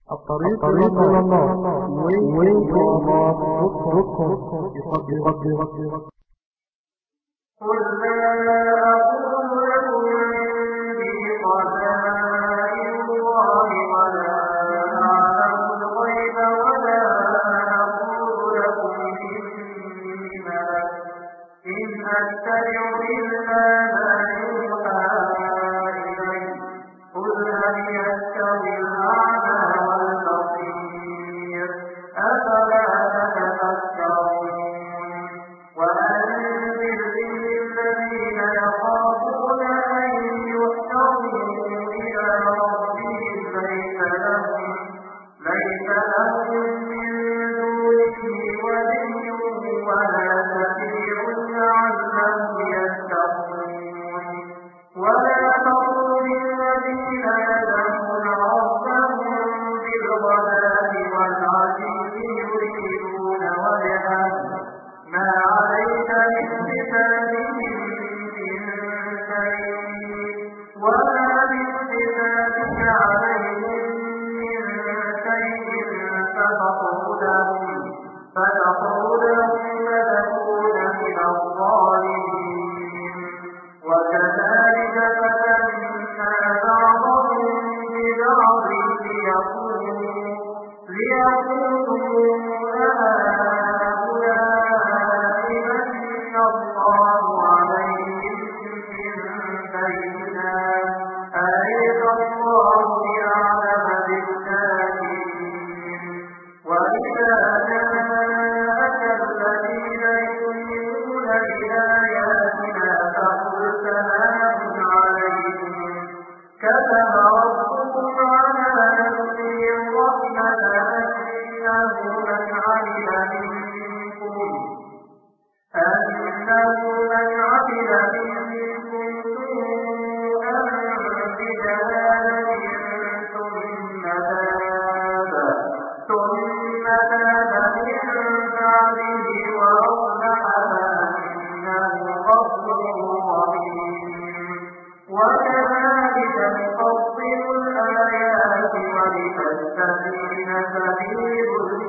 الطريق إلى الله www.com يقدم. قل لا أقول لكم عندي خزائن الله ولا أعلم الغيب ولا أقول لكم إني ملك إن أتبع إلا ما يوحى إلي قل هل يستوي الأعمى والبصير أفلا تتفكرون وأنذر الذين يخافون أن يحشروا إلى ربهم ليس لهم من دونه ولي ولا شفيع لعلهم يتقون ولا تطرد الذين يدعون ربهم بالغداة والعشي يريدون وجهه ما عليك من حسابهم من شيء ولا من حسابك عليهم من شيء فتطردهم فتكون من الظالمين وكذلك فتنا بعضهم ببعض ليقولوا هؤلاء من الله عليهم من بيننا أليس الله أعلم بالكافرين وإذا جاءك الذين يؤمنون بآياتنا فقل سلام عليكم كتب ربكم على نفسه الرحمة أنه من عمل منكم سوءا بجهالة ثم تاب من بعده وأصلح فأنه غفور رحيم وكذلك نفصل الآيات ولتستبين سبيل